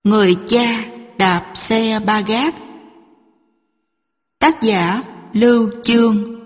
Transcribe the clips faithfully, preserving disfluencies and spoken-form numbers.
Người cha đạp xe ba gác. Tác giả Lưu Chương.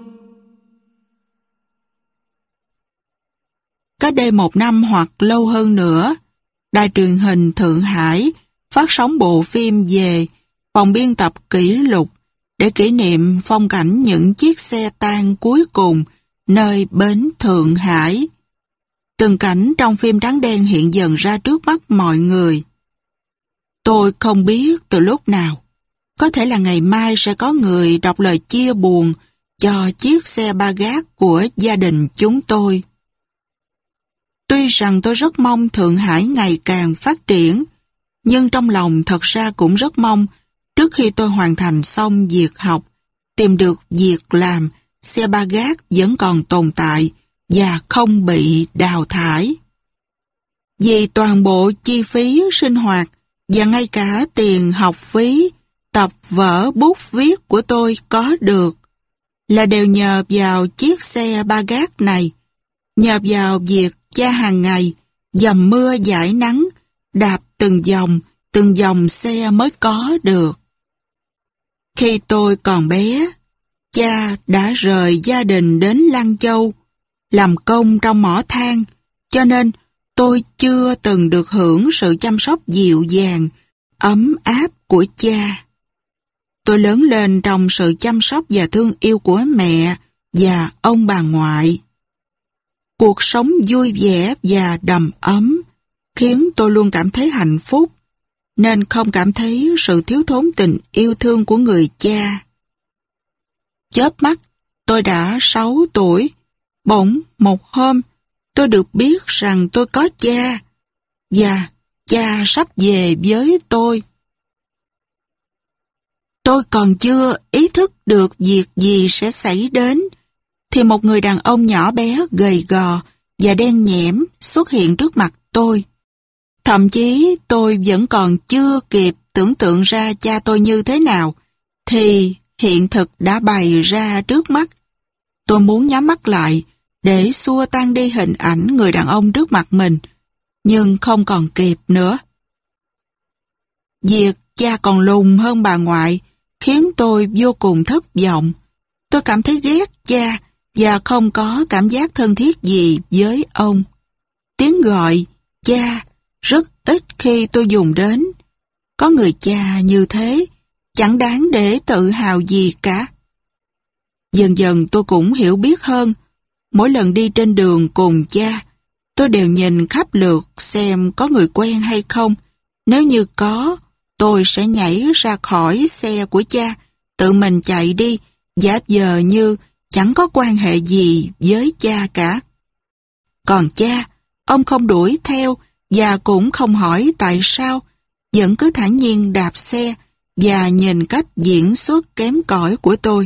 Cách đây một năm hoặc lâu hơn nữa, đài truyền hình Thượng Hải phát sóng bộ phim về phòng biên tập kỷ lục để kỷ niệm phong cảnh những chiếc xe tang cuối cùng nơi bến Thượng Hải. Từng cảnh trong phim trắng đen hiện dần ra trước mắt mọi người. Tôi không biết từ lúc nào, có thể là ngày mai sẽ có người đọc lời chia buồn cho chiếc xe ba gác của gia đình chúng tôi. Tuy rằng tôi rất mong Thượng Hải ngày càng phát triển, nhưng trong lòng thật ra cũng rất mong trước khi tôi hoàn thành xong việc học, tìm được việc làm, xe ba gác vẫn còn tồn tại và không bị đào thải. Vì toàn bộ chi phí sinh hoạt và ngay cả tiền học phí, tập vở bút viết của tôi có được là đều nhờ vào chiếc xe ba gác này, nhờ vào việc cha hàng ngày dầm mưa dãi nắng đạp từng vòng, từng vòng xe mới có được. Khi tôi còn bé, cha đã rời gia đình đến Lăng Châu làm công trong mỏ than, cho nên tôi chưa từng được hưởng sự chăm sóc dịu dàng, ấm áp của cha. Tôi lớn lên trong sự chăm sóc và thương yêu của mẹ và ông bà ngoại. Cuộc sống vui vẻ và đầm ấm khiến tôi luôn cảm thấy hạnh phúc, nên không cảm thấy sự thiếu thốn tình yêu thương của người cha. Chớp mắt, tôi đã sáu tuổi. Bỗng một hôm, tôi được biết rằng tôi có cha, và cha sắp về với tôi. Tôi còn chưa ý thức được việc gì sẽ xảy đến, thì một người đàn ông nhỏ bé, gầy gò và đen nhẽm xuất hiện trước mặt tôi. Thậm chí tôi vẫn còn chưa kịp tưởng tượng ra cha tôi như thế nào, thì hiện thực đã bày ra trước mắt. Tôi muốn nhắm mắt lại để xua tan đi hình ảnh người đàn ông trước mặt mình, nhưng không còn kịp nữa. Việc cha còn lùn hơn bà ngoại khiến tôi vô cùng thất vọng. Tôi cảm thấy ghét cha và không có cảm giác thân thiết gì với ông. Tiếng gọi cha rất ít khi tôi dùng đến. Có người cha như thế chẳng đáng để tự hào gì cả. Dần dần tôi cũng hiểu biết hơn. Mỗi lần đi trên đường cùng cha, tôi đều nhìn khắp lượt xem có người quen hay không. Nếu như có, tôi sẽ nhảy ra khỏi xe của cha, tự mình chạy đi, giả vờ như chẳng có quan hệ gì với cha cả. Còn cha, ông không đuổi theo và cũng không hỏi tại sao, vẫn cứ thản nhiên đạp xe và nhìn cách diễn xuất kém cỏi của tôi.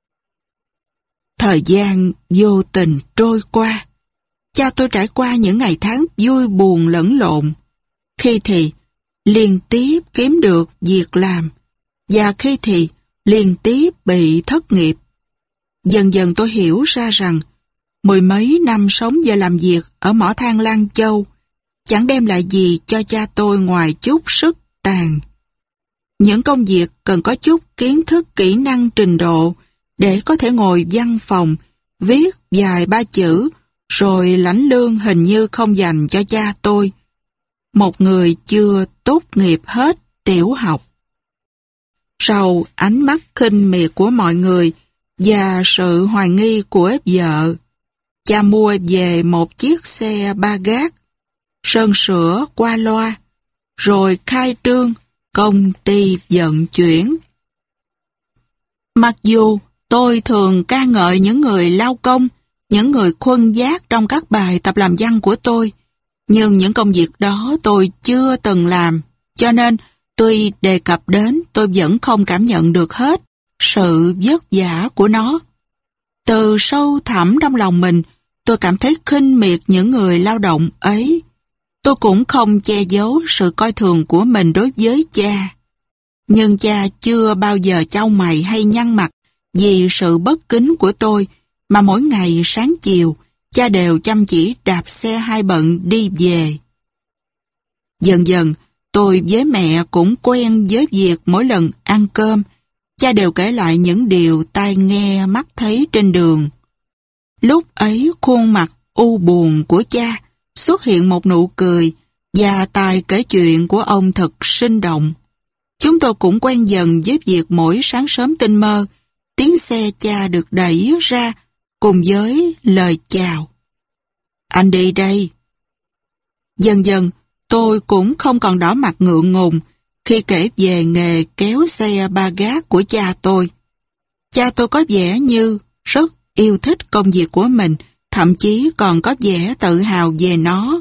Thời gian vô tình trôi qua. Cha tôi trải qua những ngày tháng vui buồn lẫn lộn. Khi thì liên tiếp kiếm được việc làm, và khi thì liên tiếp bị thất nghiệp. Dần dần tôi hiểu ra rằng mười mấy năm sống và làm việc ở mỏ than Lăng Châu chẳng đem lại gì cho cha tôi ngoài chút sức tàn. Những công việc cần có chút kiến thức, kỹ năng, trình độ để có thể ngồi văn phòng, viết vài ba chữ, rồi lãnh lương hình như không dành cho cha tôi, một người chưa tốt nghiệp hết tiểu học. Sau ánh mắt khinh miệt của mọi người và sự hoài nghi của vợ, cha mua về một chiếc xe ba gác, sơn sửa qua loa, rồi khai trương công ty vận chuyển. Mặc dù tôi thường ca ngợi những người lao công, những người khuân vác trong các bài tập làm văn của tôi, nhưng những công việc đó tôi chưa từng làm, cho nên tuy đề cập đến tôi vẫn không cảm nhận được hết sự vất vả của nó. Từ sâu thẳm trong lòng mình, tôi cảm thấy khinh miệt những người lao động ấy. Tôi cũng không che giấu sự coi thường của mình đối với cha. Nhưng cha chưa bao giờ chau mày hay nhăn mặt vì sự bất kính của tôi, mà mỗi ngày sáng chiều, cha đều chăm chỉ đạp xe hai bận đi về. Dần dần, Tôi với mẹ cũng quen với việc mỗi lần ăn cơm, cha đều kể lại những điều tai nghe mắt thấy trên đường. Lúc ấy khuôn mặt u buồn của cha xuất hiện một nụ cười và tài kể chuyện của ông thật sinh động. Chúng tôi cũng quen dần với việc mỗi sáng sớm tinh mơ, tiếng xe cha được đẩy ra cùng với lời chào. Anh đi đây. Dần dần, tôi cũng không còn đỏ mặt ngượng ngùng khi kể về nghề kéo xe ba gác của cha tôi. Cha tôi có vẻ như rất yêu thích công việc của mình, thậm chí còn có vẻ tự hào về nó.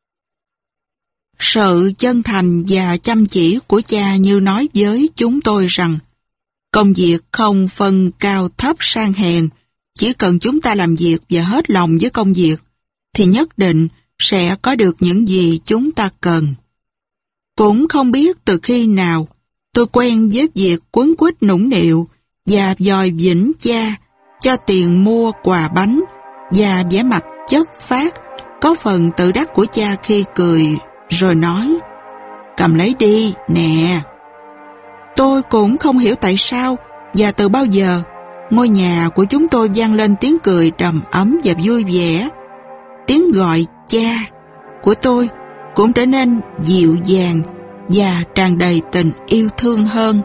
Sự chân thành và chăm chỉ của cha như nói với chúng tôi rằng công việc không phân cao thấp sang hèn, chỉ cần chúng ta làm việc và hết lòng với công việc, thì nhất định sẽ có được những gì chúng ta cần. Cũng không biết từ khi nào tôi quen với việc quấn quýt nũng nịu và dòi vĩnh cha cho tiền mua quà bánh và vẻ mặt chất phác, có phần tự đắc của cha khi cười rồi nói: cầm lấy đi, nè. Tôi cũng không hiểu tại sao và từ bao giờ ngôi nhà của chúng tôi vang lên tiếng cười đầm ấm và vui vẻ. Tiếng gọi cha của tôi cũng trở nên dịu dàng và tràn đầy tình yêu thương hơn.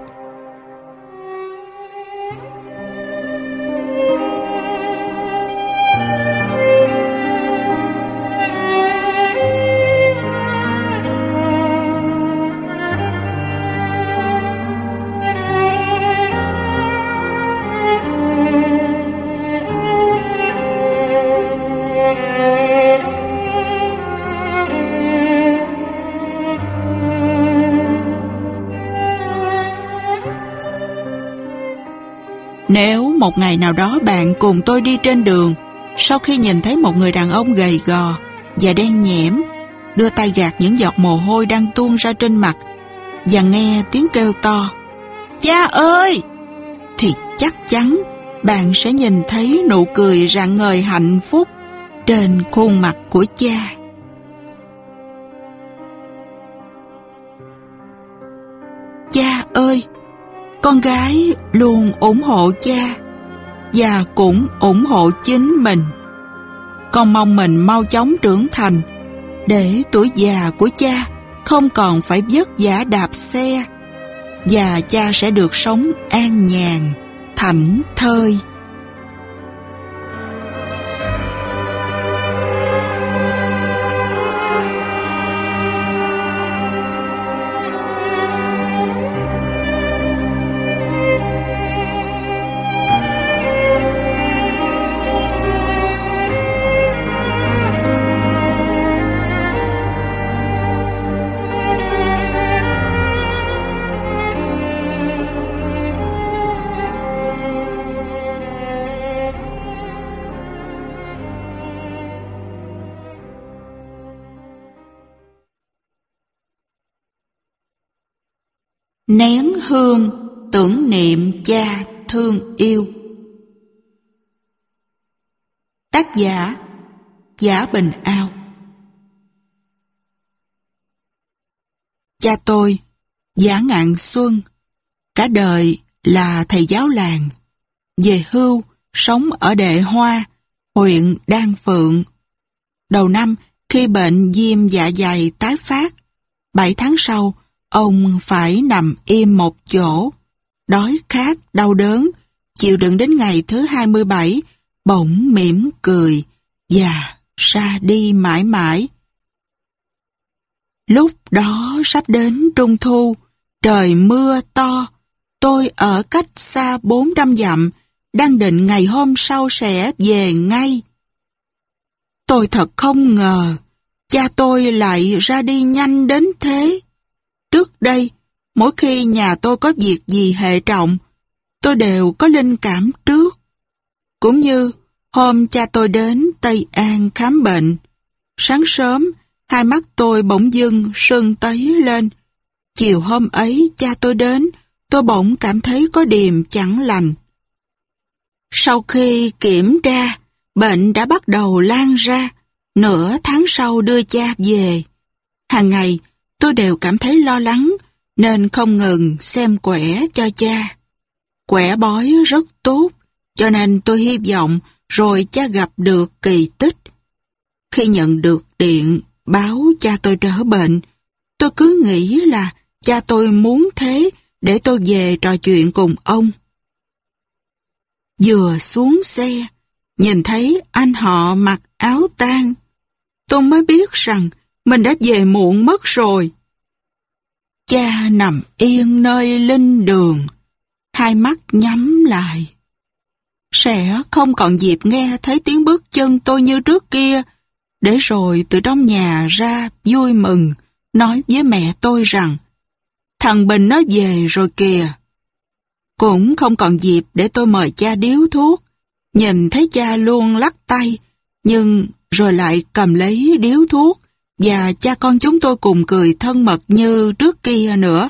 Nếu một ngày nào đó bạn cùng tôi đi trên đường, sau khi nhìn thấy một người đàn ông gầy gò và đen nhẽm, đưa tay gạt những giọt mồ hôi đang tuôn ra trên mặt và nghe tiếng kêu to: cha ơi! Thì chắc chắn bạn sẽ nhìn thấy nụ cười rạng ngời hạnh phúc trên khuôn mặt của cha. Cha ơi! Con gái luôn ủng hộ cha và cũng ủng hộ chính mình. Con mong mình mau chóng trưởng thành để tuổi già của cha không còn phải vất vả đạp xe và cha sẽ được sống an nhàn, thảnh thơi. Nén hương tưởng niệm cha thương yêu. Tác giả Giả Bình Ao. Cha tôi, Giả Ngạn Xuân, cả đời là thầy giáo làng, về hưu sống ở Đệ Hoa, huyện Đan Phượng. Đầu năm, khi bệnh viêm dạ dày tái phát, bảy tháng sau, ông phải nằm im một chỗ, đói khát, đau đớn, chịu đựng đến ngày thứ hai mươi bảy, bỗng mỉm cười và ra đi mãi mãi. Lúc đó sắp đến Trung Thu, trời mưa to, tôi ở cách xa bốn trăm dặm, đang định ngày hôm sau sẽ về ngay. Tôi thật không ngờ, cha tôi lại ra đi nhanh đến thế. Trước đây, mỗi khi nhà tôi có việc gì hệ trọng, tôi đều có linh cảm trước. Cũng như hôm cha tôi đến Tây An khám bệnh, sáng sớm, hai mắt tôi bỗng dưng sưng tấy lên. Chiều hôm ấy cha tôi đến, tôi bỗng cảm thấy có điềm chẳng lành. Sau khi kiểm tra, bệnh đã bắt đầu lan ra, nửa tháng sau đưa cha về. Hàng ngày, tôi đều cảm thấy lo lắng, nên không ngừng xem quẻ cho cha. Quẻ bói rất tốt, cho nên tôi hy vọng rồi cha gặp được kỳ tích. Khi nhận được điện báo cha tôi đỡ bệnh, tôi cứ nghĩ là cha tôi muốn thế để tôi về trò chuyện cùng ông. Vừa xuống xe, nhìn thấy anh họ mặc áo tang, tôi mới biết rằng mình đã về muộn mất rồi. Cha nằm yên nơi linh đường, hai mắt nhắm lại. Sẽ không còn dịp nghe thấy tiếng bước chân tôi như trước kia, để rồi từ trong nhà ra vui mừng, nói với mẹ tôi rằng thằng Bình nó về rồi kìa. Cũng không còn dịp để tôi mời cha điếu thuốc, nhìn thấy cha luôn lắc tay, nhưng rồi lại cầm lấy điếu thuốc, và cha con chúng tôi cùng cười thân mật như trước kia nữa.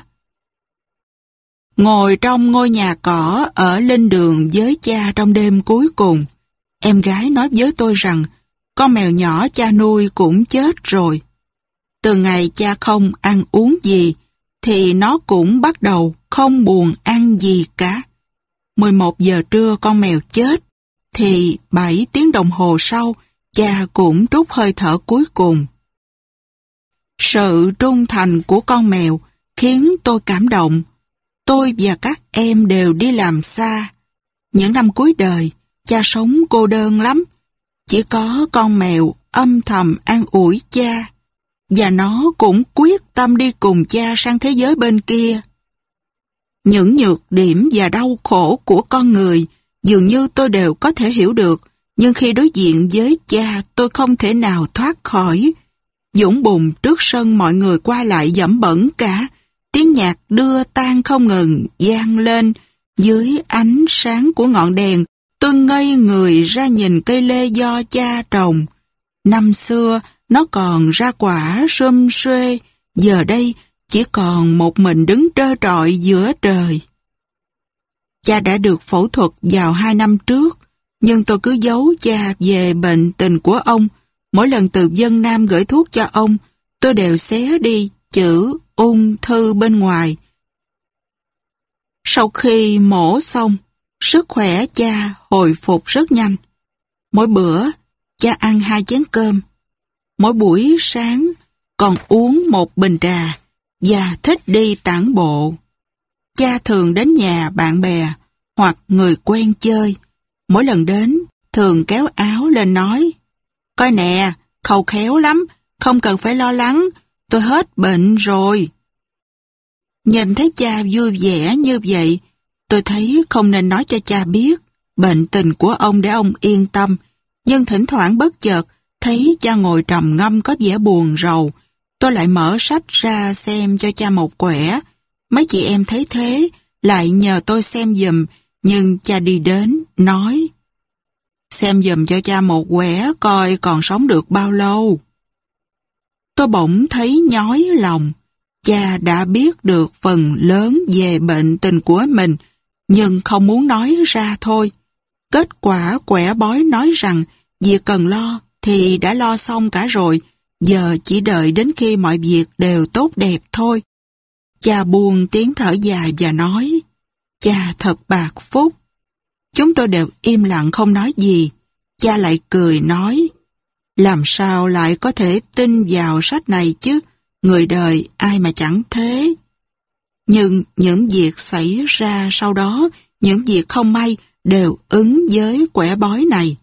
Ngồi trong ngôi nhà cỏ ở linh đường với cha trong đêm cuối cùng, em gái nói với tôi rằng con mèo nhỏ cha nuôi cũng chết rồi. Từ ngày cha không ăn uống gì, thì nó cũng bắt đầu không buồn ăn gì cả. mười một giờ trưa con mèo chết, thì bảy tiếng đồng hồ sau, cha cũng trút hơi thở cuối cùng. Sự trung thành của con mèo khiến tôi cảm động. Tôi và các em đều đi làm xa. Những năm cuối đời, cha sống cô đơn lắm. Chỉ có con mèo âm thầm an ủi cha, và nó cũng quyết tâm đi cùng cha sang thế giới bên kia. Những nhược điểm và đau khổ của con người dường như tôi đều có thể hiểu được, nhưng khi đối diện với cha tôi không thể nào thoát khỏi. Dũng bùn trước sân mọi người qua lại dẫm bẩn cả, tiếng nhạc đưa tan không ngừng vang lên. Dưới ánh sáng của ngọn đèn, tôi ngây người ra nhìn cây lê do cha trồng. Năm xưa, nó còn ra quả sum suê, giờ đây chỉ còn một mình đứng trơ trọi giữa trời. Cha đã được phẫu thuật vào hai năm trước, nhưng tôi cứ giấu cha về bệnh tình của ông. Mỗi lần từ Vân Nam gửi thuốc cho ông, tôi đều xé đi chữ ung thư bên ngoài. Sau khi mổ xong, sức khỏe cha hồi phục rất nhanh. Mỗi bữa, cha ăn hai chén cơm. Mỗi buổi sáng, còn uống một bình trà, và thích đi tản bộ. Cha thường đến nhà bạn bè hoặc người quen chơi. Mỗi lần đến, thường kéo áo lên nói: "Coi nè, khâu khéo lắm, không cần phải lo lắng, tôi hết bệnh rồi." Nhìn thấy cha vui vẻ như vậy, tôi thấy không nên nói cho cha biết bệnh tình của ông để ông yên tâm, nhưng thỉnh thoảng bất chợt thấy cha ngồi trầm ngâm có vẻ buồn rầu, tôi lại mở sách ra xem cho cha một quẻ. Mấy chị em thấy thế, lại nhờ tôi xem giùm, nhưng cha đi đến, nói: "Xem giùm cho cha một quẻ coi còn sống được bao lâu." Tôi bỗng thấy nhói lòng. Cha đã biết được phần lớn về bệnh tình của mình, nhưng không muốn nói ra thôi. Kết quả quẻ bói nói rằng việc cần lo thì đã lo xong cả rồi, giờ chỉ đợi đến khi mọi việc đều tốt đẹp thôi. Cha buông tiếng thở dài và nói: "Cha thật bạc phúc." Chúng tôi đều im lặng không nói gì. Cha lại cười nói: "Làm sao lại có thể tin vào sách này chứ, người đời ai mà chẳng thế." Nhưng những việc xảy ra sau đó, những việc không may đều ứng với quẻ bói này.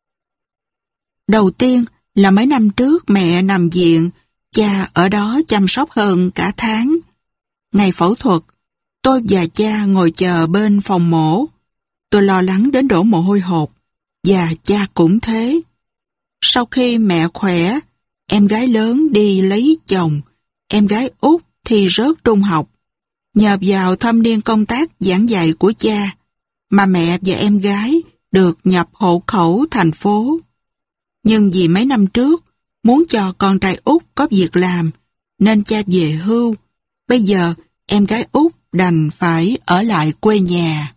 Đầu tiên là mấy năm trước mẹ nằm viện, cha ở đó chăm sóc hơn cả tháng. Ngày phẫu thuật, tôi và cha ngồi chờ bên phòng mổ. Tôi lo lắng đến đổ mồ hôi hột, và cha cũng thế. Sau khi mẹ khỏe, em gái lớn đi lấy chồng, em gái út thì rớt trung học. Nhờ vào thâm niên công tác giảng dạy của cha, mà mẹ và em gái được nhập hộ khẩu thành phố. Nhưng vì mấy năm trước, muốn cho con trai út có việc làm, nên cha về hưu. Bây giờ, em gái út đành phải ở lại quê nhà.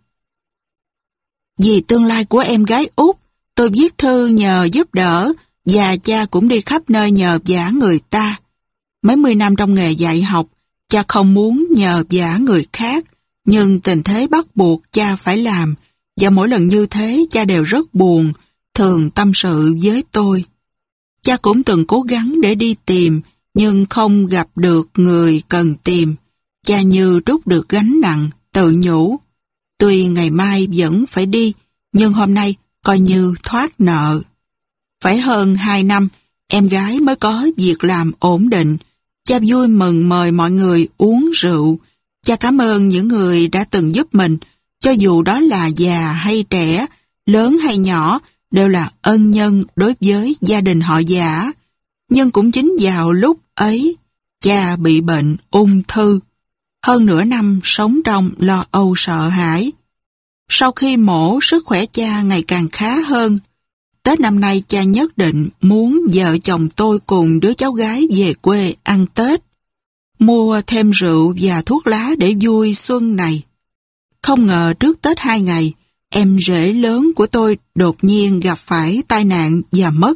Vì tương lai của em gái út, tôi viết thư nhờ giúp đỡ, và cha cũng đi khắp nơi nhờ vả người ta. mấy mươi năm trong nghề dạy học, cha không muốn nhờ vả người khác, nhưng tình thế bắt buộc cha phải làm, và mỗi lần như thế cha đều rất buồn, thường tâm sự với tôi. Cha cũng từng cố gắng để đi tìm, nhưng không gặp được người cần tìm. Cha như trút được gánh nặng, tự nhủ. Tuy ngày mai vẫn phải đi, nhưng hôm nay coi như thoát nợ. Phải hơn hai năm, em gái mới có việc làm ổn định. Cha vui mừng mời mọi người uống rượu. Cha cảm ơn những người đã từng giúp mình, cho dù đó là già hay trẻ, lớn hay nhỏ, đều là ân nhân đối với gia đình họ Giả. Nhưng cũng chính vào lúc ấy, cha bị bệnh ung thư. Hơn nửa năm sống trong lo âu sợ hãi. Sau khi mổ, sức khỏe cha ngày càng khá hơn. Tết năm nay cha nhất định muốn vợ chồng tôi cùng đứa cháu gái về quê ăn Tết. Mua thêm rượu và thuốc lá để vui xuân này. Không ngờ trước Tết hai ngày, em rể lớn của tôi đột nhiên gặp phải tai nạn và mất.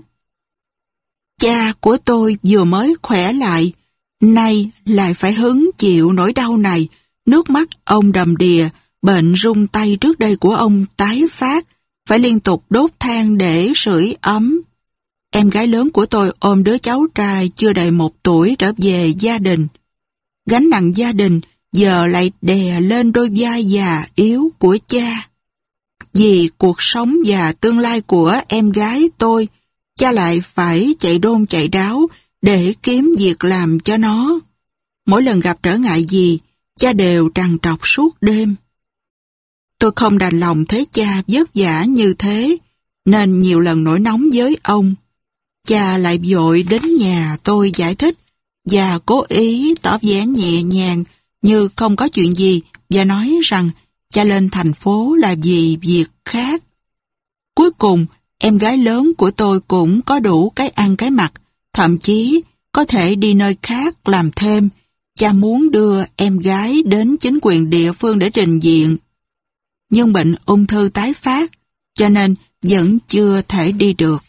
Cha của tôi vừa mới khỏe lại, nay lại phải hứng chịu nỗi đau này. Nước mắt ông đầm đìa, bệnh run tay trước đây của ông tái phát, phải liên tục đốt than để sưởi ấm. Em gái lớn của tôi ôm đứa cháu trai chưa đầy một tuổi trở về gia đình. Gánh nặng gia đình giờ lại đè lên đôi vai già yếu của cha. Vì cuộc sống và tương lai của em gái tôi, cha lại phải chạy đôn chạy đáo để kiếm việc làm cho nó. Mỗi lần gặp trở ngại gì, cha đều trằn trọc suốt đêm. Tôi không đành lòng thấy cha vất vả như thế, nên nhiều lần nổi nóng với ông. Cha lại vội đến nhà tôi giải thích, và cố ý tỏ vẻ nhẹ nhàng như không có chuyện gì, và nói rằng cha lên thành phố là vì việc khác. Cuối cùng, em gái lớn của tôi cũng có đủ cái ăn cái mặc, thậm chí có thể đi nơi khác làm thêm. Cha muốn đưa em gái đến chính quyền địa phương để trình diện. Nhưng bệnh ung thư tái phát, cho nên vẫn chưa thể đi được.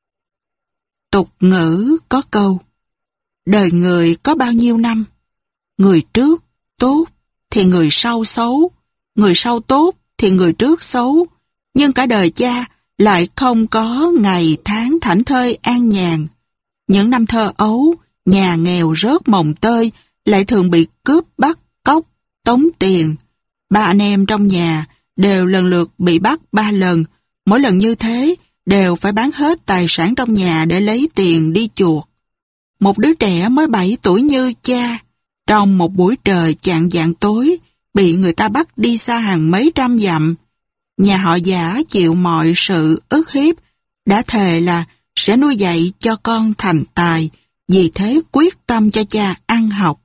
Tục ngữ có câu, đời người có bao nhiêu năm? Người trước tốt thì người sau xấu, người sau tốt thì người trước xấu. Nhưng cả đời cha lại không có ngày tháng thảnh thơi an nhàn. Những năm thơ ấu, nhà nghèo rớt mồng tơi, lại thường bị cướp bắt, cóc, tống tiền. Ba anh em trong nhà đều lần lượt bị bắt ba lần. Mỗi lần như thế đều phải bán hết tài sản trong nhà để lấy tiền đi chuộc. Một đứa trẻ mới bảy tuổi như cha, trong một buổi trời chạng vạng tối, bị người ta bắt đi xa hàng mấy trăm dặm. Nhà họ Giả chịu mọi sự ức hiếp, đã thề là sẽ nuôi dạy cho con thành tài, vì thế quyết tâm cho cha ăn học.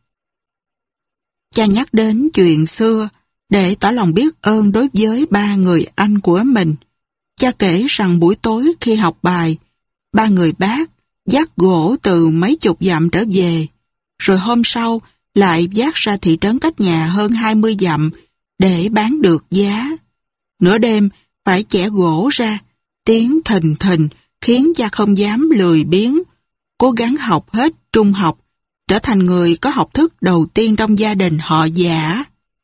Cha nhắc đến chuyện xưa để tỏ lòng biết ơn đối với ba người anh của mình. Cha kể rằng buổi tối khi học bài, ba người bác vác gỗ từ mấy chục dặm trở về, rồi hôm sau lại vác ra thị trấn cách nhà hơn hai mươi dặm để bán được giá. Nửa đêm phải chẻ gỗ ra, tiếng thình thình khiến cha không dám lười biếng, cố gắng học hết trung học, trở thành người có học thức đầu tiên trong gia đình họ Giả.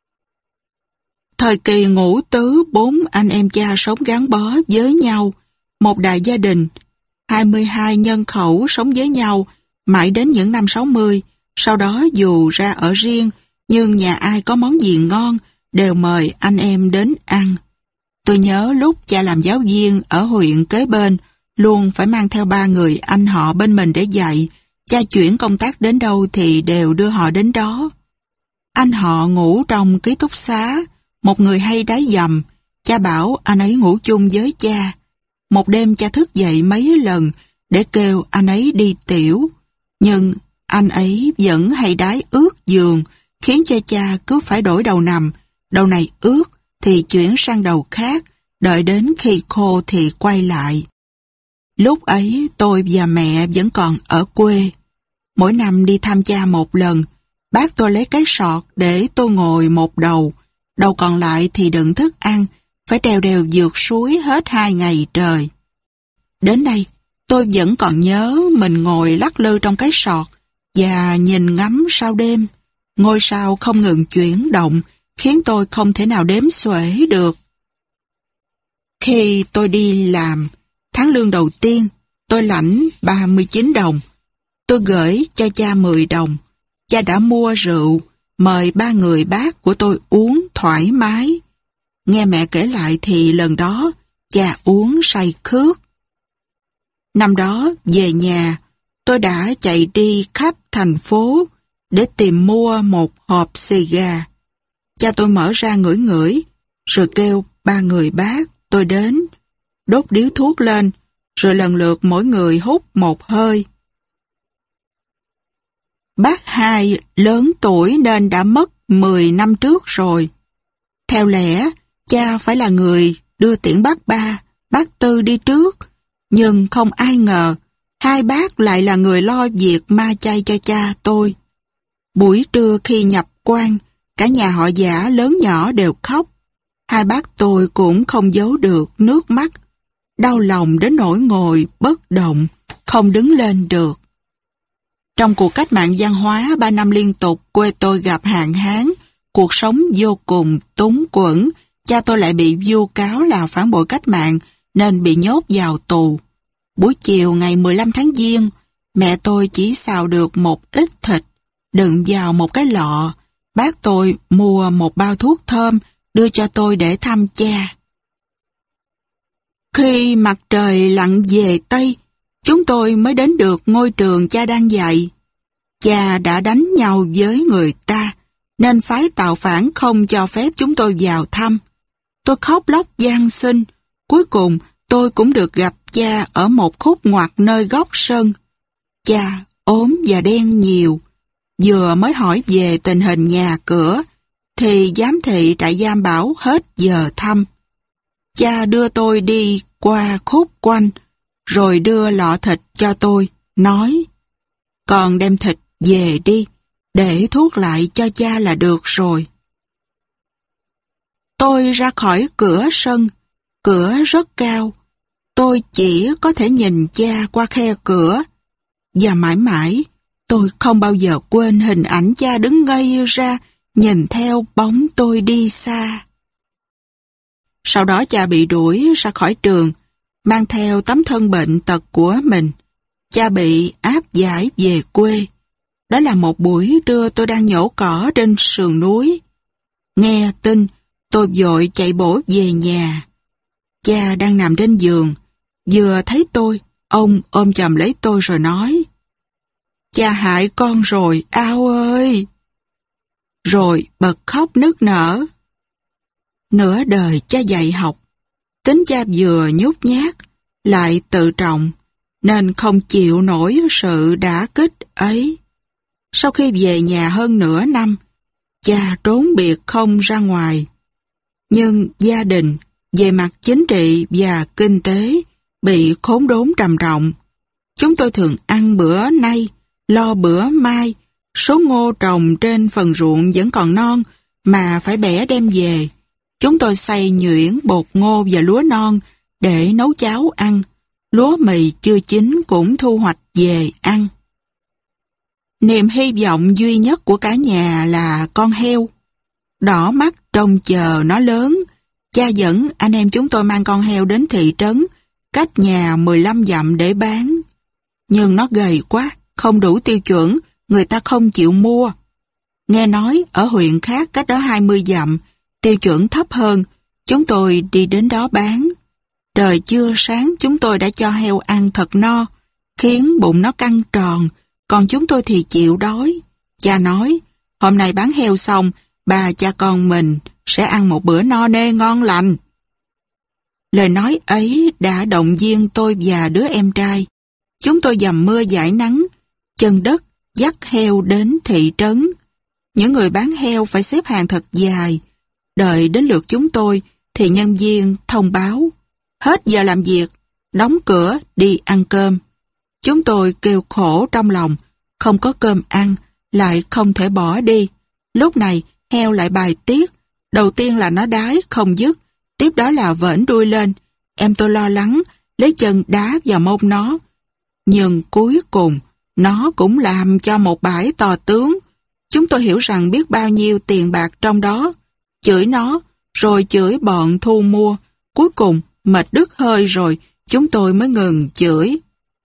Thời kỳ ngũ tứ, bốn anh em cha sống gắn bó với nhau, một đại gia đình, hai mươi hai nhân khẩu sống với nhau, mãi đến những năm sáu mươi, sau đó dù ra ở riêng, nhưng nhà ai có món gì ngon, đều mời anh em đến ăn. Tôi nhớ lúc cha làm giáo viên ở huyện kế bên, luôn phải mang theo ba người anh họ bên mình để dạy. Cha chuyển công tác đến đâu thì đều đưa họ đến đó. Anh họ ngủ trong ký túc xá, một người hay đá dầm. Cha bảo anh ấy ngủ chung với cha. Một đêm cha thức dậy mấy lần để kêu anh ấy đi tiểu. Nhưng anh ấy vẫn hay đái ướt giường, khiến cho cha cứ phải đổi đầu nằm. Đầu này ướt thì chuyển sang đầu khác, đợi đến khi khô thì quay lại. Lúc ấy tôi và mẹ vẫn còn ở quê. Mỗi năm đi thăm cha một lần, bác tôi lấy cái sọt để tôi ngồi một đầu, đầu còn lại thì đựng thức ăn, phải trèo đèo vượt suối hết hai ngày trời. Đến đây, tôi vẫn còn nhớ mình ngồi lắc lư trong cái sọt, và nhìn ngắm sao đêm. Ngôi sao không ngừng chuyển động, khiến tôi không thể nào đếm xuể được. Khi tôi đi làm, tháng lương đầu tiên, tôi lãnh ba mươi chín đồng. Tôi gửi cho cha mười đồng. Cha đã mua rượu, mời ba người bác của tôi uống thoải mái. Nghe mẹ kể lại thì lần đó, cha uống say khước. Năm đó, về nhà, tôi đã chạy đi khắp thành phố để tìm mua một hộp xì gà. Cha tôi mở ra ngửi ngửi, rồi kêu ba người bác tôi đến, đốt điếu thuốc lên, rồi lần lượt mỗi người hút một hơi. Bác hai lớn tuổi nên đã mất mười năm trước rồi. Theo lẽ, cha phải là người đưa tiễn bác ba, bác tư đi trước, nhưng không ai ngờ, hai bác lại là người lo việc ma chay cho cha tôi. Buổi trưa khi nhập quan, cả nhà họ Giả lớn nhỏ đều khóc. Hai bác tôi cũng không giấu được nước mắt, đau lòng đến nỗi ngồi bất động, không đứng lên được. Trong cuộc cách mạng văn hóa ba năm liên tục, quê tôi gặp hạn hán, cuộc sống vô cùng túng quẫn. Cha tôi lại bị vu cáo là phản bội cách mạng nên bị nhốt vào tù. Buổi chiều ngày mười lăm tháng Giêng, mẹ tôi chỉ xào được một ít thịt, đựng vào một cái lọ. Bác tôi mua một bao thuốc thơm đưa cho tôi để thăm cha. Khi mặt trời lặn về Tây, chúng tôi mới đến được ngôi trường cha đang dạy. Cha đã đánh nhau với người ta, nên phái tạo phản không cho phép chúng tôi vào thăm. Tôi khóc lóc van xin. Cuối cùng tôi cũng được gặp cha ở một khúc ngoặt nơi góc sân. Cha ốm và đen nhiều. Vừa mới hỏi về tình hình nhà cửa, thì giám thị trại giam bảo hết giờ thăm. Cha đưa tôi đi qua khúc quanh, rồi đưa lọ thịt cho tôi, nói: "Con đem thịt về đi, để thuốc lại cho cha là được rồi." Tôi ra khỏi cửa sân, cửa rất cao. Tôi chỉ có thể nhìn cha qua khe cửa, và mãi mãi tôi không bao giờ quên hình ảnh cha đứng ngây ra, nhìn theo bóng tôi đi xa. Sau đó cha bị đuổi ra khỏi trường, mang theo tấm thân bệnh tật của mình. Cha bị áp giải về quê. Đó là một buổi trưa tôi đang nhổ cỏ trên sườn núi. Nghe tin, tôi vội chạy bổ về nhà. Cha đang nằm trên giường. Vừa thấy tôi, ông ôm chầm lấy tôi rồi nói: "Cha hại con rồi, Ao ơi!" Rồi bật khóc nức nở. Nửa đời cha dạy học, tính cha vừa nhút nhát, lại tự trọng, nên không chịu nổi sự đả kích ấy. Sau khi về nhà hơn nửa năm, cha trốn biệt không ra ngoài. Nhưng gia đình, về mặt chính trị và kinh tế, bị khốn đốn trầm trọng. Chúng tôi thường ăn bữa nay, lo bữa mai, số ngô trồng trên phần ruộng vẫn còn non mà phải bẻ đem về. Chúng tôi xay nhuyễn bột ngô và lúa non để nấu cháo ăn. Lúa mì chưa chín cũng thu hoạch về ăn. Niềm hy vọng duy nhất của cả nhà là con heo. Đỏ mắt trông chờ nó lớn, cha dẫn anh em chúng tôi mang con heo đến thị trấn, cách nhà mười lăm dặm để bán. Nhưng nó gầy quá, không đủ tiêu chuẩn, người ta không chịu mua. Nghe nói ở huyện khác cách đó hai mươi dặm, tiêu chuẩn thấp hơn, chúng tôi đi đến đó bán. Trời chưa sáng chúng tôi đã cho heo ăn thật no, khiến bụng nó căng tròn, còn chúng tôi thì chịu đói. Cha nói, hôm nay bán heo xong, bà cha con mình sẽ ăn một bữa no nê ngon lành. Lời nói ấy đã động viên tôi và đứa em trai. Chúng tôi dầm mưa dãi nắng, chân đất dắt heo đến thị trấn. Những người bán heo phải xếp hàng thật dài. Đợi đến lượt chúng tôi thì nhân viên thông báo hết giờ làm việc, đóng cửa đi ăn cơm. Chúng tôi kêu khổ trong lòng, không có cơm ăn, lại không thể bỏ đi. Lúc này heo lại bài tiết, đầu tiên là nó đái không dứt, tiếp đó là vểnh đuôi lên. Em tôi lo lắng, lấy chân đá vào mông nó. Nhưng cuối cùng, nó cũng làm cho một bãi to tướng. Chúng tôi hiểu rằng biết bao nhiêu tiền bạc trong đó. Chửi nó, rồi chửi bọn thu mua. Cuối cùng, mệt đứt hơi rồi, chúng tôi mới ngừng chửi.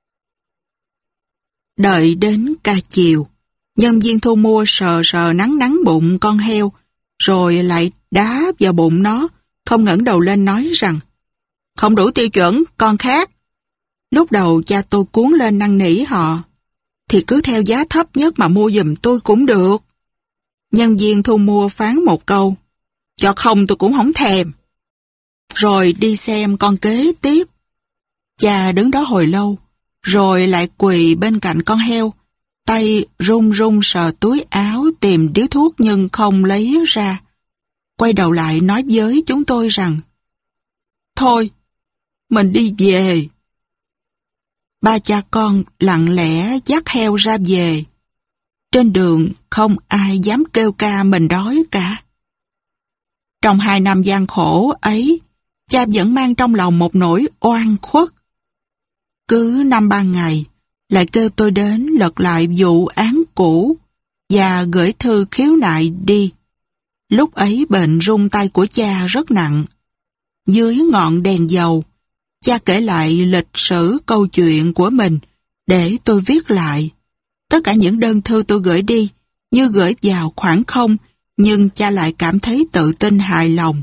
Đợi đến ca chiều, nhân viên thu mua sờ sờ nắng nắng bụng con heo, rồi lại đá vào bụng nó, không ngẩng đầu lên nói rằng không đủ tiêu chuẩn, con khác. Lúc đầu cha tôi cuốn lên năn nỉ họ, thì cứ theo giá thấp nhất mà mua giùm tôi cũng được. Nhân viên thu mua phán một câu, cho không tôi cũng không thèm. Rồi đi xem con kế tiếp. Cha đứng đó hồi lâu, rồi lại quỳ bên cạnh con heo, tay run run sờ túi áo tìm điếu thuốc nhưng không lấy ra. Quay đầu lại nói với chúng tôi rằng, thôi, mình đi về. Ba cha con lặng lẽ dắt heo ra về. Trên đường không ai dám kêu ca mình đói cả. Trong hai năm gian khổ ấy, cha vẫn mang trong lòng một nỗi oan khuất. Cứ năm ba ngày, lại kêu tôi đến lật lại vụ án cũ và gửi thư khiếu nại đi. Lúc ấy bệnh rung tay của cha rất nặng. Dưới ngọn đèn dầu, cha kể lại lịch sử câu chuyện của mình để tôi viết lại. Tất cả những đơn thư tôi gửi đi như gửi vào khoảng không, nhưng cha lại cảm thấy tự tin hài lòng.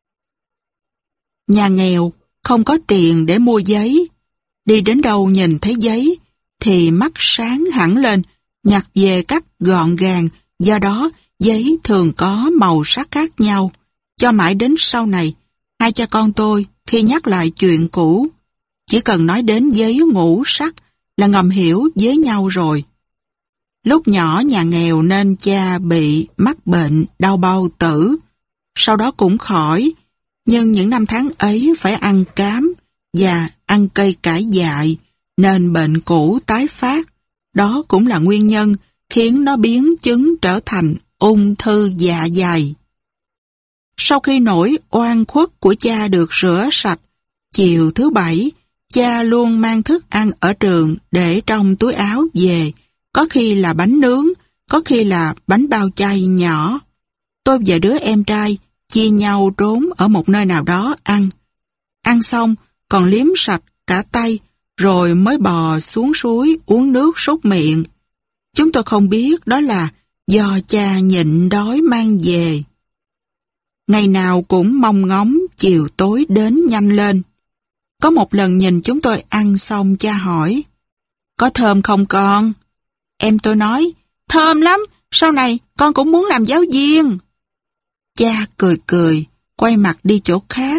Nhà nghèo không có tiền để mua giấy. Đi đến đâu nhìn thấy giấy thì mắt sáng hẳn lên, nhặt về cắt gọn gàng, do đó giấy thường có màu sắc khác nhau. Cho mãi đến sau này, hai cha con tôi khi nhắc lại chuyện cũ, chỉ cần nói đến giấy ngũ sắc là ngầm hiểu với nhau rồi. Lúc nhỏ nhà nghèo nên cha bị mắc bệnh đau bao tử, sau đó cũng khỏi, nhưng những năm tháng ấy phải ăn cám và ăn cây cải dại, nên bệnh cũ tái phát. Đó cũng là nguyên nhân khiến nó biến chứng trở thành ung thư dạ dày. Sau khi nỗi oan khuất của cha được rửa sạch, chiều thứ bảy, cha luôn mang thức ăn ở trường để trong túi áo về, có khi là bánh nướng, có khi là bánh bao chay nhỏ. Tôi và đứa em trai chia nhau trốn ở một nơi nào đó ăn. Ăn xong, còn liếm sạch cả tay, rồi mới bò xuống suối uống nước súc miệng. Chúng tôi không biết đó là do cha nhịn đói mang về. Ngày nào cũng mong ngóng chiều tối đến nhanh lên. Có một lần nhìn chúng tôi ăn xong, cha hỏi, có thơm không con? Em tôi nói, thơm lắm, sau này con cũng muốn làm giáo viên. Cha cười cười, quay mặt đi chỗ khác.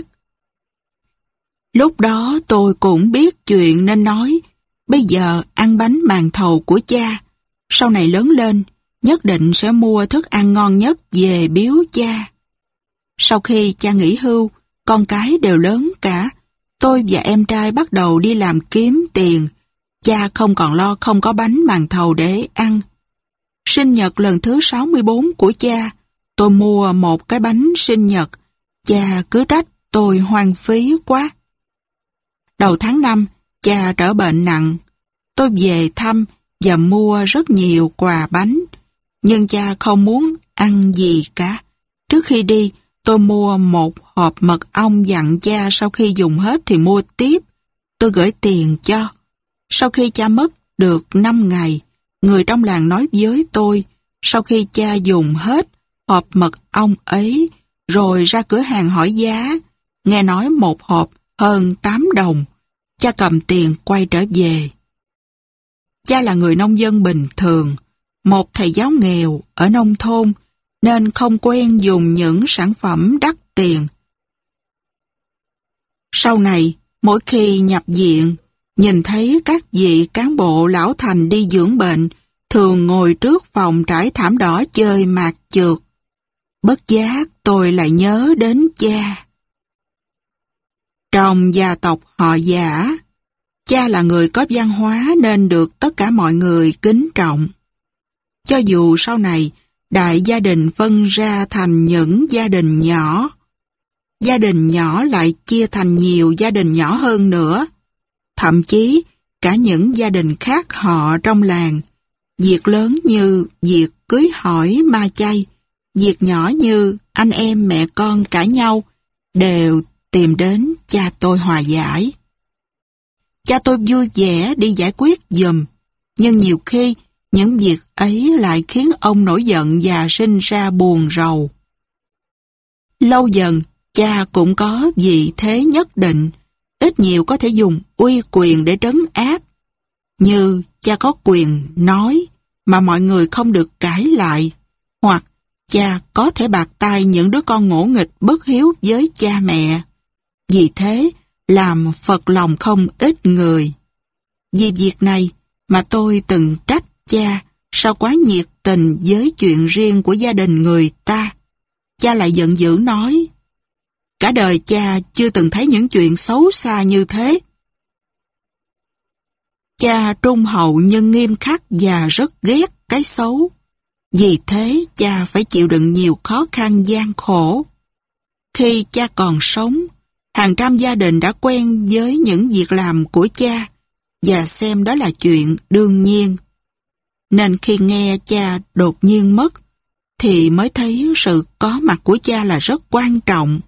Lúc đó tôi cũng biết chuyện nên nói, bây giờ ăn bánh màn thầu của cha, sau này lớn lên, nhất định sẽ mua thức ăn ngon nhất về biếu cha. Sau khi cha nghỉ hưu, con cái đều lớn cả, tôi và em trai bắt đầu đi làm kiếm tiền. Cha không còn lo không có bánh màn thầu để ăn. Sinh nhật lần thứ sáu mươi bốn của cha, tôi mua một cái bánh sinh nhật. Cha cứ trách tôi hoang phí quá. Đầu tháng năm, cha trở bệnh nặng. Tôi về thăm và mua rất nhiều quà bánh. Nhưng cha không muốn ăn gì cả. Trước khi đi, tôi mua một hộp mật ong dặn cha sau khi dùng hết thì mua tiếp. Tôi gửi tiền cho. Sau khi cha mất được năm ngày, người trong làng nói với tôi, sau khi cha dùng hết hộp mật ong ấy, rồi ra cửa hàng hỏi giá, nghe nói một hộp hơn tám đồng. Cha cầm tiền quay trở về. Cha là người nông dân bình thường, một thầy giáo nghèo ở nông thôn, nên không quen dùng những sản phẩm đắt tiền. Sau này, mỗi khi nhập viện, nhìn thấy các vị cán bộ lão thành đi dưỡng bệnh, thường ngồi trước phòng trải thảm đỏ chơi mạt chượt. Bất giác tôi lại nhớ đến cha. Trong gia tộc họ Giả, cha là người có văn hóa nên được tất cả mọi người kính trọng. Cho dù sau này đại gia đình phân ra thành những gia đình nhỏ, gia đình nhỏ lại chia thành nhiều gia đình nhỏ hơn nữa. Thậm chí, cả cả những gia đình khác họ trong làng. Việc lớn như việc cưới hỏi ma chay, việc nhỏ như anh em mẹ con cãi nhau, đều tìm đến cha tôi hòa giải. Cha tôi vui vẻ đi giải quyết giùm, nhưng nhiều khi những việc ấy lại khiến ông nổi giận và sinh ra buồn rầu. Lâu dần, cha cũng có vị thế nhất định, ít nhiều có thể dùng uy quyền để trấn áp. Như cha có quyền nói mà mọi người không được cãi lại, hoặc cha có thể bạt tai những đứa con ngỗ nghịch bất hiếu với cha mẹ. Vì thế, làm phật lòng không ít người. Vì việc này mà tôi từng trách cha sao quá nhiệt tình với chuyện riêng của gia đình người ta. Cha lại giận dữ nói, cả đời cha chưa từng thấy những chuyện xấu xa như thế. Cha trung hậu nhưng nghiêm khắc và rất ghét cái xấu. Vì thế cha phải chịu đựng nhiều khó khăn gian khổ. Khi cha còn sống, hàng trăm gia đình đã quen với những việc làm của cha và xem đó là chuyện đương nhiên. Nên khi nghe cha đột nhiên mất, thì mới thấy sự có mặt của cha là rất quan trọng.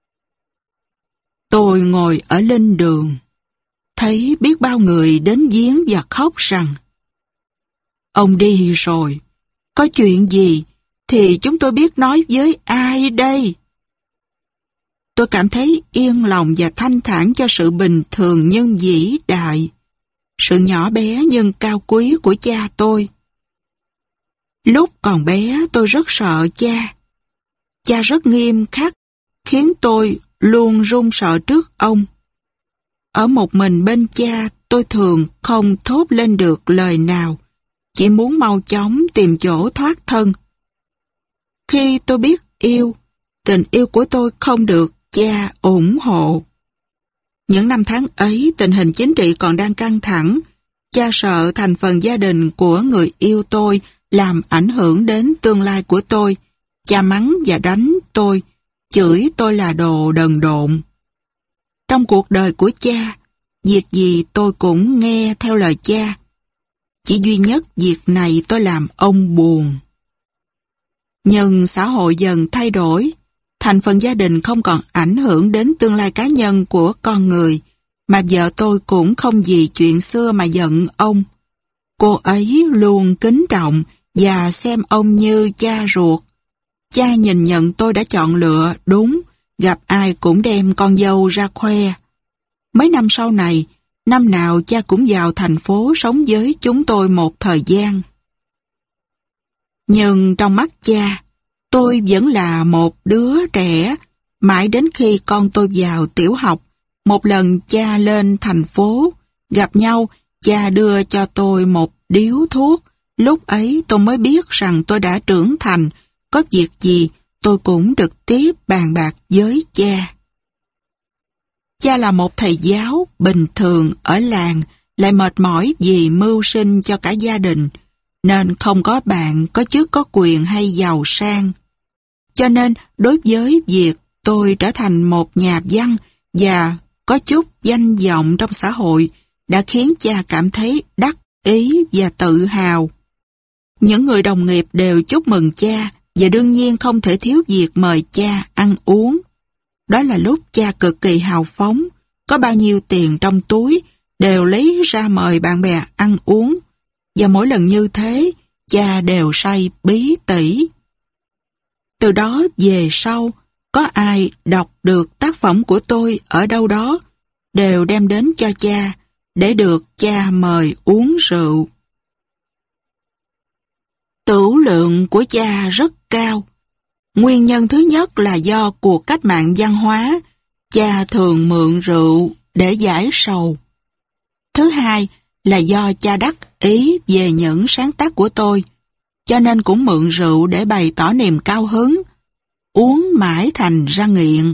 Tôi ngồi ở linh đường, thấy biết bao người đến viếng và khóc rằng ông đi rồi, có chuyện gì thì chúng tôi biết nói với ai đây? Tôi cảm thấy yên lòng và thanh thản cho sự bình thường nhưng vĩ đại, sự nhỏ bé nhưng cao quý của cha tôi. Lúc còn bé tôi rất sợ cha. Cha rất nghiêm khắc, khiến tôi luôn run sợ trước ông. Ở một mình bên cha, tôi thường không thốt lên được lời nào, chỉ muốn mau chóng tìm chỗ thoát thân. Khi tôi biết yêu, tình yêu của tôi không được cha ủng hộ. Những năm tháng ấy, tình hình chính trị còn đang căng thẳng. Cha sợ thành phần gia đình của người yêu tôi làm ảnh hưởng đến tương lai của tôi. Cha mắng và đánh tôi, chửi tôi là đồ đần độn. Trong cuộc đời của cha, việc gì tôi cũng nghe theo lời cha. Chỉ duy nhất việc này tôi làm ông buồn. Nhưng xã hội dần thay đổi, thành phần gia đình không còn ảnh hưởng đến tương lai cá nhân của con người, mà vợ tôi cũng không vì chuyện xưa mà giận ông. Cô ấy luôn kính trọng và xem ông như cha ruột. Cha nhìn nhận tôi đã chọn lựa đúng, gặp ai cũng đem con dâu ra khoe. Mấy năm sau này, năm nào cha cũng vào thành phố sống với chúng tôi một thời gian. Nhưng trong mắt cha, tôi vẫn là một đứa trẻ, mãi đến khi con tôi vào tiểu học. Một lần cha lên thành phố, gặp nhau, cha đưa cho tôi một điếu thuốc. Lúc ấy tôi mới biết rằng tôi đã trưởng thành, có việc gì tôi cũng trực tiếp bàn bạc với cha. Cha là một thầy giáo bình thường ở làng, lại mệt mỏi vì mưu sinh cho cả gia đình, nên không có bạn có chức có quyền hay giàu sang. Cho nên đối với việc tôi trở thành một nhà văn và có chút danh vọng trong xã hội đã khiến cha cảm thấy đắc ý và tự hào. Những người đồng nghiệp đều chúc mừng cha và đương nhiên không thể thiếu việc mời cha ăn uống. Đó là lúc cha cực kỳ hào phóng, có bao nhiêu tiền trong túi đều lấy ra mời bạn bè ăn uống, và mỗi lần như thế cha đều say bí tỉ. Từ đó về sau, có ai đọc được tác phẩm của tôi ở đâu đó đều đem đến cho cha để được cha mời uống rượu. Tửu lượng của cha rất cao. Nguyên nhân thứ nhất là do cuộc cách mạng văn hóa, cha thường mượn rượu để giải sầu. Thứ hai là do cha đắc ý về những sáng tác của tôi, cho nên cũng mượn rượu để bày tỏ niềm cao hứng, uống mãi thành ra nghiện.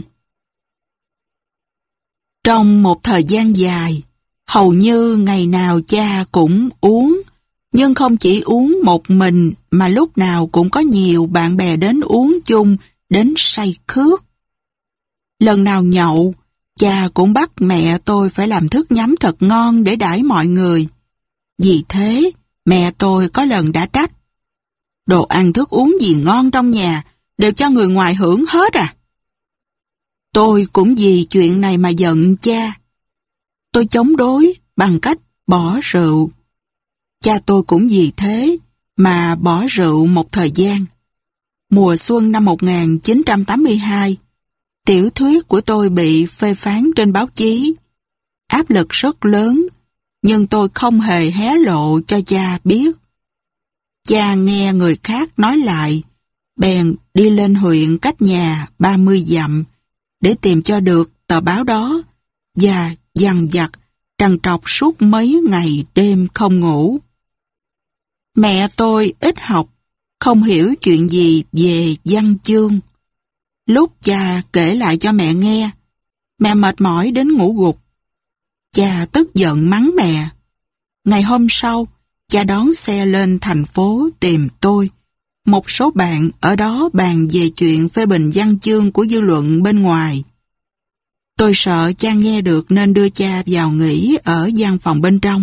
Trong một thời gian dài, hầu như ngày nào cha cũng uống, nhưng không chỉ uống một mình mà lúc nào cũng có nhiều bạn bè đến uống chung, đến say khước. Lần nào nhậu, Cha cũng bắt mẹ tôi phải làm thức nhắm thật ngon để đãi mọi người. Vì thế, mẹ tôi có lần đã trách: đồ ăn thức uống gì ngon trong nhà đều cho người ngoài hưởng hết à? Tôi cũng vì chuyện này mà giận cha. Tôi chống đối bằng cách bỏ rượu. Cha tôi cũng vì thế mà bỏ rượu một thời gian. Mùa xuân năm một nghìn chín trăm tám mươi hai, tiểu thuyết của tôi bị phê phán trên báo chí. Áp lực rất lớn, nhưng tôi không hề hé lộ cho cha biết. Cha nghe người khác nói lại, bèn đi lên huyện cách nhà ba mươi dặm để tìm cho được tờ báo đó, và dằn vặt trằn trọc suốt mấy ngày đêm không ngủ. Mẹ tôi ít học, không hiểu chuyện gì về văn chương. Lúc cha kể lại cho mẹ nghe, mẹ mệt mỏi đến ngủ gục. Cha tức giận mắng mẹ. Ngày hôm sau, cha đón xe lên thành phố tìm tôi. Một số bạn ở đó bàn về chuyện phê bình văn chương của dư luận bên ngoài. Tôi sợ cha nghe được nên đưa cha vào nghỉ ở gian phòng bên trong.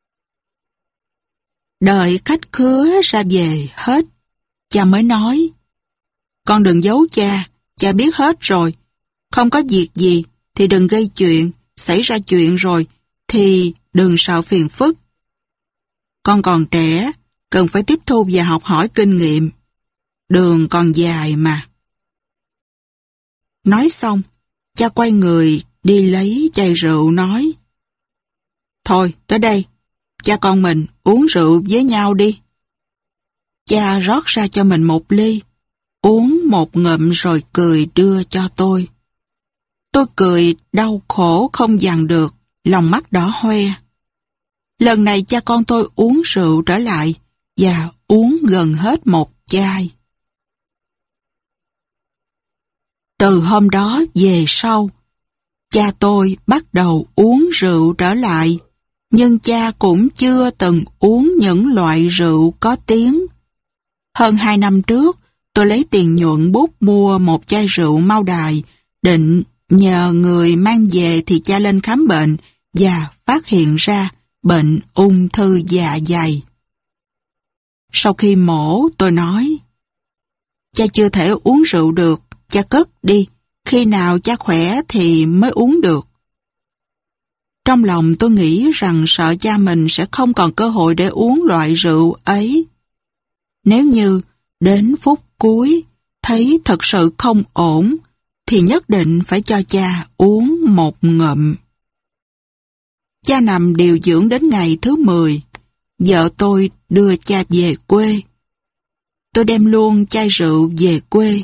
Đợi khách khứa ra về hết, cha mới nói: con đừng giấu cha, cha biết hết rồi. Không có việc gì thì đừng gây chuyện, xảy ra chuyện rồi thì đừng sợ phiền phức. Con còn trẻ, cần phải tiếp thu và học hỏi kinh nghiệm. Đường còn dài mà. Nói xong, cha quay người đi lấy chai rượu nói: thôi, tới đây, cha con mình uống rượu với nhau đi. Cha rót ra cho mình một ly, uống một ngụm rồi cười đưa cho tôi. Tôi cười đau khổ không dằn được, lòng mắt đỏ hoe. Lần này cha con tôi uống rượu trở lại và uống gần hết một chai. Từ hôm đó về sau, cha tôi bắt đầu uống rượu trở lại, nhưng cha cũng chưa từng uống những loại rượu có tiếng. Hơn hai năm trước, tôi lấy tiền nhuận bút mua một chai rượu Mao Đài, định nhờ người mang về thì cha lên khám bệnh và phát hiện ra bệnh ung thư dạ dày. Sau khi mổ, tôi nói: cha chưa thể uống rượu được, cha cất đi, khi nào cha khỏe thì mới uống được. Trong lòng tôi nghĩ rằng sợ cha mình sẽ không còn cơ hội để uống loại rượu ấy. Nếu như đến phút cuối thấy thật sự không ổn, thì nhất định phải cho cha uống một ngụm. Cha nằm điều dưỡng đến ngày thứ mười, vợ tôi đưa cha về quê. Tôi đem luôn chai rượu về quê.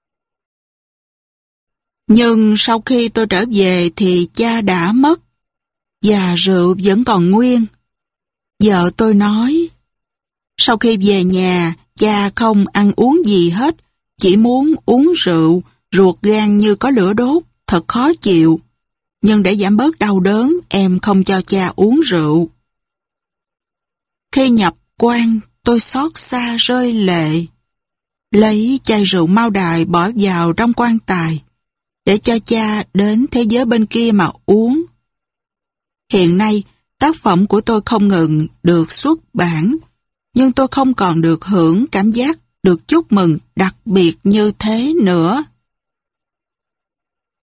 Nhưng sau khi tôi trở về thì cha đã mất, và rượu vẫn còn nguyên. Vợ tôi nói, sau khi về nhà, cha không ăn uống gì hết, chỉ muốn uống rượu, ruột gan như có lửa đốt, thật khó chịu. Nhưng để giảm bớt đau đớn, em không cho cha uống rượu. Khi nhập quan, tôi xót xa rơi lệ. Lấy chai rượu Mao Đài bỏ vào trong quan tài, để cho cha đến thế giới bên kia mà uống. Hiện nay, tác phẩm của tôi không ngừng được xuất bản, nhưng tôi không còn được hưởng cảm giác được chúc mừng đặc biệt như thế nữa.